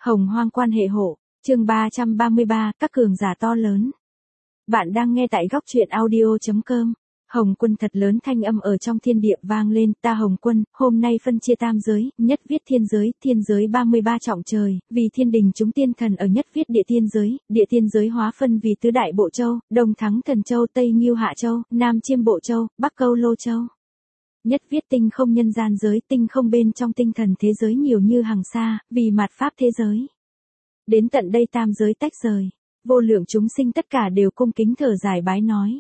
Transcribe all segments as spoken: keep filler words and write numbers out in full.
Hồng Hoang quan hệ hộ, chương ba trăm ba mươi ba, các cường giả to lớn. Bạn đang nghe tại góc truyện audio chấm com. Hồng Quân thật lớn thanh âm ở trong thiên địa vang lên, ta Hồng Quân, hôm nay phân chia tam giới, nhất viết thiên giới, thiên giới ba mươi ba trọng trời, vì thiên đình chúng tiên thần ở nhất viết địa tiên giới, địa tiên giới hóa phân vì tứ đại bộ châu, Đông Thắng Thần Châu, Tây Ngưu Hạ Châu, Nam Chiêm Bộ Châu, Bắc Câu Lô Châu. Nhất viết tinh không nhân gian giới, tinh không bên trong tinh thần thế giới nhiều như hàng xa, vì mạt pháp thế giới. Đến tận đây tam giới tách rời, vô lượng chúng sinh tất cả đều cung kính thở dài bái nói.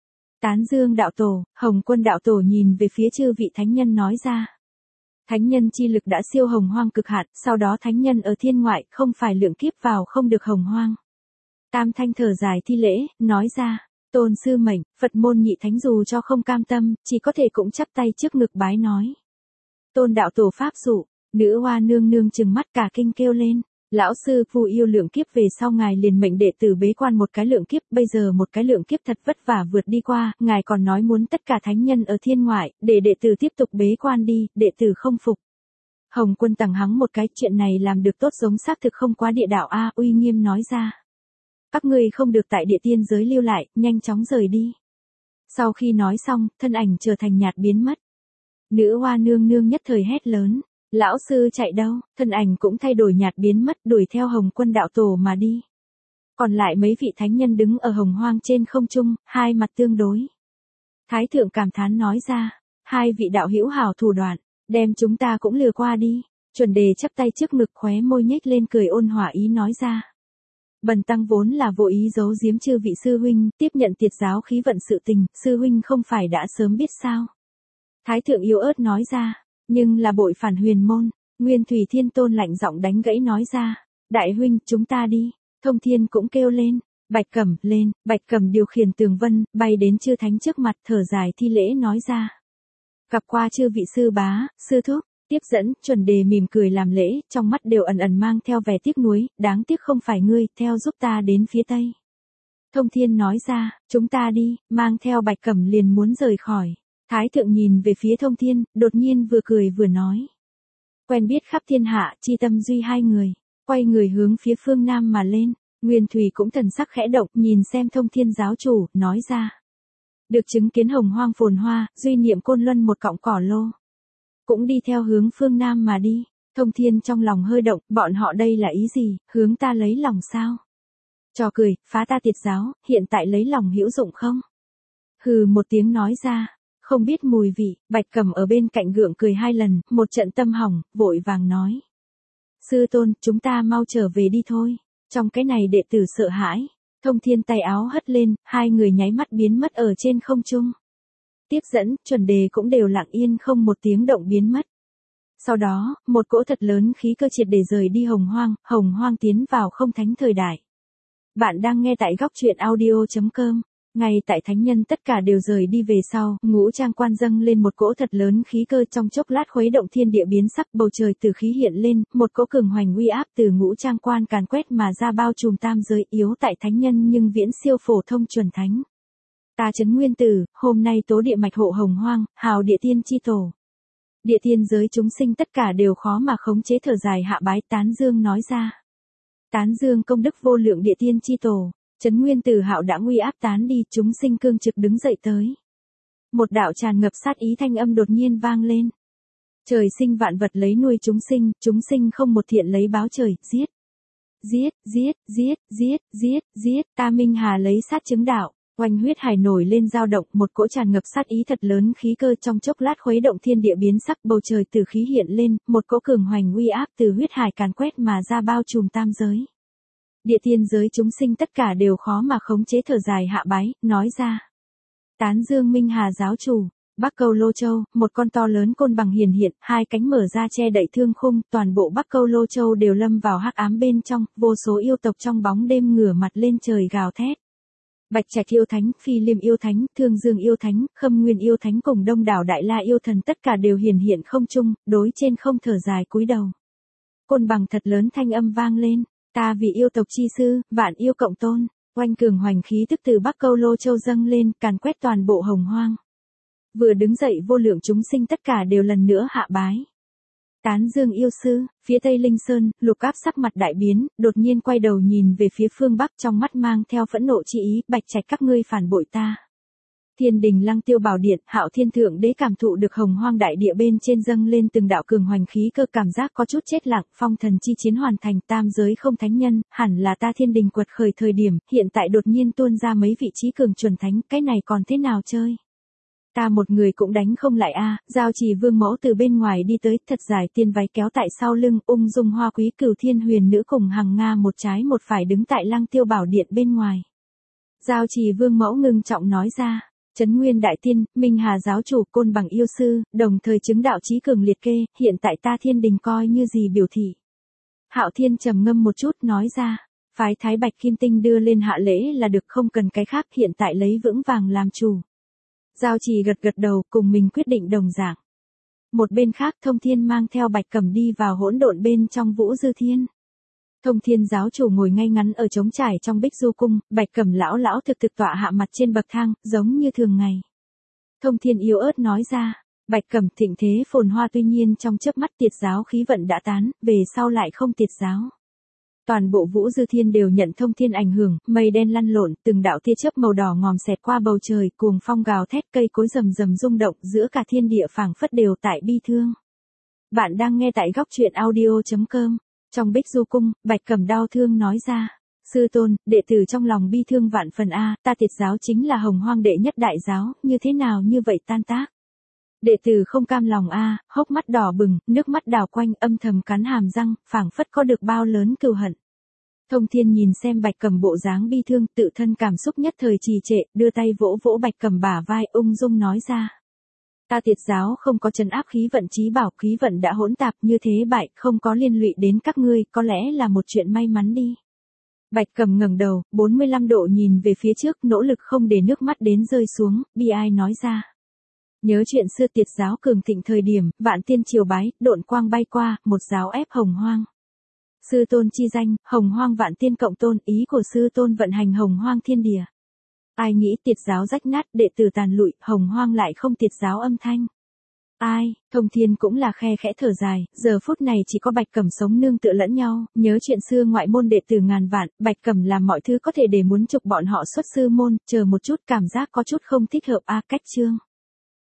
Tán dương đạo tổ, Hồng Quân đạo tổ nhìn về phía chư vị thánh nhân nói ra. Thánh nhân chi lực đã siêu hồng hoang cực hạn, sau đó thánh nhân ở thiên ngoại không phải lượng kiếp vào không được hồng hoang. Tam thanh thở dài thi lễ, nói ra. Tôn sư mệnh, Phật môn nhị thánh dù cho không cam tâm, chỉ có thể cũng chắp tay trước ngực bái nói. Tôn đạo tổ pháp dụ, nữ hoa nương nương trừng mắt cả kinh kêu lên. Lão sư phù yêu lượng kiếp về sau ngài liền mệnh đệ tử bế quan một cái lượng kiếp, bây giờ một cái lượng kiếp thật vất vả vượt đi qua, ngài còn nói muốn tất cả thánh nhân ở thiên ngoại, để đệ tử tiếp tục bế quan đi, đệ tử không phục. Hồng Quân tằng hắng một cái, chuyện này làm được tốt giống xác thực không quá địa đạo a, uy nghiêm nói ra. Các ngươi không được tại địa tiên giới lưu lại, nhanh chóng rời đi. Sau khi nói xong, thân ảnh trở thành nhạt biến mất. Nữ hoa nương nương nhất thời hét lớn. Lão sư chạy đâu, thân ảnh cũng thay đổi nhạt biến mất, đuổi theo Hồng Quân đạo tổ mà đi. Còn lại mấy vị thánh nhân đứng ở hồng hoang trên không trung, hai mặt tương đối. Thái thượng cảm thán nói ra, hai vị đạo hữu hảo thủ đoạn, đem chúng ta cũng lừa qua đi. Chuẩn đề chắp tay trước ngực khóe môi nhếch lên cười ôn hòa ý nói ra. Bần tăng vốn là vô ý giấu giếm chư vị sư huynh, tiếp nhận tiệt giáo khí vận sự tình, sư huynh không phải đã sớm biết sao. Thái thượng yếu ớt nói ra, nhưng là bội phản huyền môn, Nguyên Thủy Thiên Tôn lạnh giọng đánh gãy nói ra, đại huynh chúng ta đi, Thông Thiên cũng kêu lên, Bạch Cẩm lên, Bạch Cẩm điều khiển tường vân, bay đến chư thánh trước mặt thở dài thi lễ nói ra. Gặp qua chư vị sư bá, sư thúc. Tiếp dẫn, Chuẩn đề mỉm cười làm lễ, trong mắt đều ẩn ẩn mang theo vẻ tiếc nuối, đáng tiếc không phải ngươi, theo giúp ta đến phía tây. Thông Thiên nói ra, chúng ta đi, mang theo Bạch Cẩm liền muốn rời khỏi. Thái thượng nhìn về phía Thông Thiên, đột nhiên vừa cười vừa nói. Quen biết khắp thiên hạ, chi tâm duy hai người, quay người hướng phía phương Nam mà lên, Nguyên Thủy cũng thần sắc khẽ động, nhìn xem Thông Thiên giáo chủ, nói ra. Được chứng kiến hồng hoang phồn hoa, duy niệm côn luân một cọng cỏ lô. Cũng đi theo hướng phương Nam mà đi. Thông Thiên trong lòng hơi động, bọn họ đây là ý gì, hướng ta lấy lòng sao? Trò cười, phá ta tiệt giáo, hiện tại lấy lòng hữu dụng không? Hừ một tiếng nói ra, không biết mùi vị, Bạch Cẩm ở bên cạnh gượng cười hai lần, một trận tâm hỏng, vội vàng nói. Sư tôn, chúng ta mau trở về đi thôi, trong cái này đệ tử sợ hãi. Thông Thiên tay áo hất lên, hai người nháy mắt biến mất ở trên không trung. Tiếp dẫn, Chuẩn đề cũng đều lặng yên không một tiếng động biến mất. Sau đó, một cỗ thật lớn khí cơ triệt để rời đi hồng hoang, hồng hoang tiến vào không thánh thời đại. Bạn đang nghe tại góc truyện audio chấm com. Ngay tại thánh nhân tất cả đều rời đi về sau, ngũ trang quan dâng lên một cỗ thật lớn khí cơ trong chốc lát khuấy động thiên địa biến sắc, bầu trời từ khí hiện lên, một cỗ cường hoành uy áp từ ngũ trang quan càn quét mà ra bao trùm tam giới, yếu tại thánh nhân nhưng viễn siêu phổ thông chuẩn thánh. Ta Trấn Nguyên Tử, hôm nay tố địa mạch hộ hồng hoang, hào địa tiên chi tổ. Địa tiên giới chúng sinh tất cả đều khó mà khống chế thở dài hạ bái tán dương nói ra. Tán dương công đức vô lượng địa tiên chi tổ, Trấn Nguyên Tử hạo đã nguy áp tán đi, chúng sinh cương trực đứng dậy tới. Một đạo tràn ngập sát ý thanh âm đột nhiên vang lên. Trời sinh vạn vật lấy nuôi chúng sinh, chúng sinh không một thiện lấy báo trời, giết. Giết, giết, giết, giết, giết, giết, ta Minh Hà lấy sát chứng đạo. Oanh huyết hải nổi lên dao động, một cỗ tràn ngập sát ý thật lớn khí cơ trong chốc lát khuấy động thiên địa biến sắc, bầu trời từ khí hiện lên, một cỗ cường hoành uy áp từ huyết hải càn quét mà ra bao trùm tam giới. Địa tiên giới chúng sinh tất cả đều khó mà khống chế thở dài hạ bái, nói ra. Tán dương Minh Hà giáo chủ, Bắc Câu Lô Châu, một con to lớn côn bằng hiển hiện, hai cánh mở ra che đậy thương khung, toàn bộ Bắc Câu Lô Châu đều lâm vào hắc ám bên trong, vô số yêu tộc trong bóng đêm ngửa mặt lên trời gào thét. Bạch Trạch yêu thánh, Phi Liêm yêu thánh, Thương Dương yêu thánh, Khâm Nguyên yêu thánh cùng đông đảo Đại La yêu thần tất cả đều hiển hiện không trung, đối trên không thở dài cúi đầu. Côn bằng thật lớn thanh âm vang lên, ta vì yêu tộc chi sư, vạn yêu cộng tôn, oanh cường hoành khí tức từ Bắc Câu Lô Châu dâng lên, càn quét toàn bộ hồng hoang. Vừa đứng dậy vô lượng chúng sinh tất cả đều lần nữa hạ bái. Tán dương yêu sư, phía tây Linh Sơn, Lục Áp sắc mặt đại biến, đột nhiên quay đầu nhìn về phía phương Bắc trong mắt mang theo phẫn nộ chi ý, Bạch Trạch các ngươi phản bội ta. Thiên đình Lăng Tiêu Bảo Điện, Hạo Thiên Thượng Đế cảm thụ được hồng hoang đại địa bên trên dâng lên từng đạo cường hoành khí cơ, cảm giác có chút chết lặng, phong thần chi chiến hoàn thành, tam giới không thánh nhân, hẳn là ta thiên đình quật khởi thời điểm, hiện tại đột nhiên tuôn ra mấy vị trí cường chuẩn thánh, cái này còn thế nào chơi? Ta một người cũng đánh không lại a. Giao Trì Vương mẫu từ bên ngoài đi tới, thật dài tiên váy kéo tại sau lưng, ung dung hoa quý Cửu Thiên Huyền nữ cùng Hằng Nga một trái một phải đứng tại Lăng Tiêu Bảo Điện bên ngoài. Giao Trì Vương mẫu ngưng trọng nói ra, Trấn Nguyên Đại Tiên, Minh Hà giáo chủ, Côn Bằng yêu sư, đồng thời chứng đạo chí cường liệt kê, hiện tại ta thiên đình coi như gì biểu thị. Hạo Thiên trầm ngâm một chút nói ra, phái Thái Bạch Kim Tinh đưa lên hạ lễ là được, không cần cái khác, hiện tại lấy vững vàng làm chủ. Giao Trì gật gật đầu, cùng mình quyết định đồng dạng. Một bên khác Thông Thiên mang theo Bạch Cẩm đi vào hỗn độn bên trong Vũ Dư Thiên. Thông Thiên giáo chủ ngồi ngay ngắn ở trống trải trong Bích Du cung, Bạch Cẩm lão lão thực thực tọa hạ mặt trên bậc thang, giống như thường ngày. Thông Thiên yếu ớt nói ra, Bạch Cẩm thịnh thế phồn hoa, tuy nhiên trong chớp mắt tiệt giáo khí vận đã tán, về sau lại không tiệt giáo. Toàn bộ Vũ Dư Thiên đều nhận Thông Thiên ảnh hưởng, mây đen lăn lộn, từng đạo tia chớp màu đỏ ngòm xẹt qua bầu trời, cuồng phong gào thét, cây cối rầm rầm rung động, giữa cả thiên địa phảng phất đều tại bi thương. Bạn đang nghe tại góc truyện audio chấm com. Trong Bích Du cung, Bạch Cẩm đau thương nói ra, sư tôn, đệ tử trong lòng bi thương vạn phần a, ta tiệt giáo chính là hồng hoang đệ nhất đại giáo, như thế nào như vậy tan tác. Đệ tử không cam lòng a, hốc mắt đỏ bừng, nước mắt đào quanh, âm thầm cắn hàm răng, phảng phất có được bao lớn cừu hận. Thông Thiên nhìn xem Bạch Cẩm bộ dáng bi thương, tự thân cảm xúc nhất thời trì trệ, đưa tay vỗ vỗ Bạch Cẩm bả vai, ung dung nói ra. Ta tiệt giáo không có trấn áp khí vận chí bảo, khí vận đã hỗn tạp như thế bại, không có liên lụy đến các ngươi, có lẽ là một chuyện may mắn đi. Bạch Cẩm ngẩng đầu, bốn mươi lăm độ nhìn về phía trước, nỗ lực không để nước mắt đến rơi xuống, bi ai nói ra. Nhớ chuyện xưa tiệt giáo cường thịnh thời điểm, vạn tiên triều bái, độn quang bay qua, một giáo ép hồng hoang. Sư tôn chi danh, hồng hoang vạn tiên cộng tôn, ý của sư tôn vận hành hồng hoang thiên địa. Ai nghĩ tiệt giáo rách nát, đệ tử tàn lụi, hồng hoang lại không tiệt giáo âm thanh. Ai, Thông Thiên cũng là khe khẽ thở dài, giờ phút này chỉ có Bạch Cẩm sống nương tựa lẫn nhau, nhớ chuyện xưa ngoại môn đệ tử ngàn vạn, Bạch Cẩm làm mọi thứ có thể để muốn trục bọn họ xuất sư môn, chờ một chút cảm giác có chút không thích hợp a, cách chương.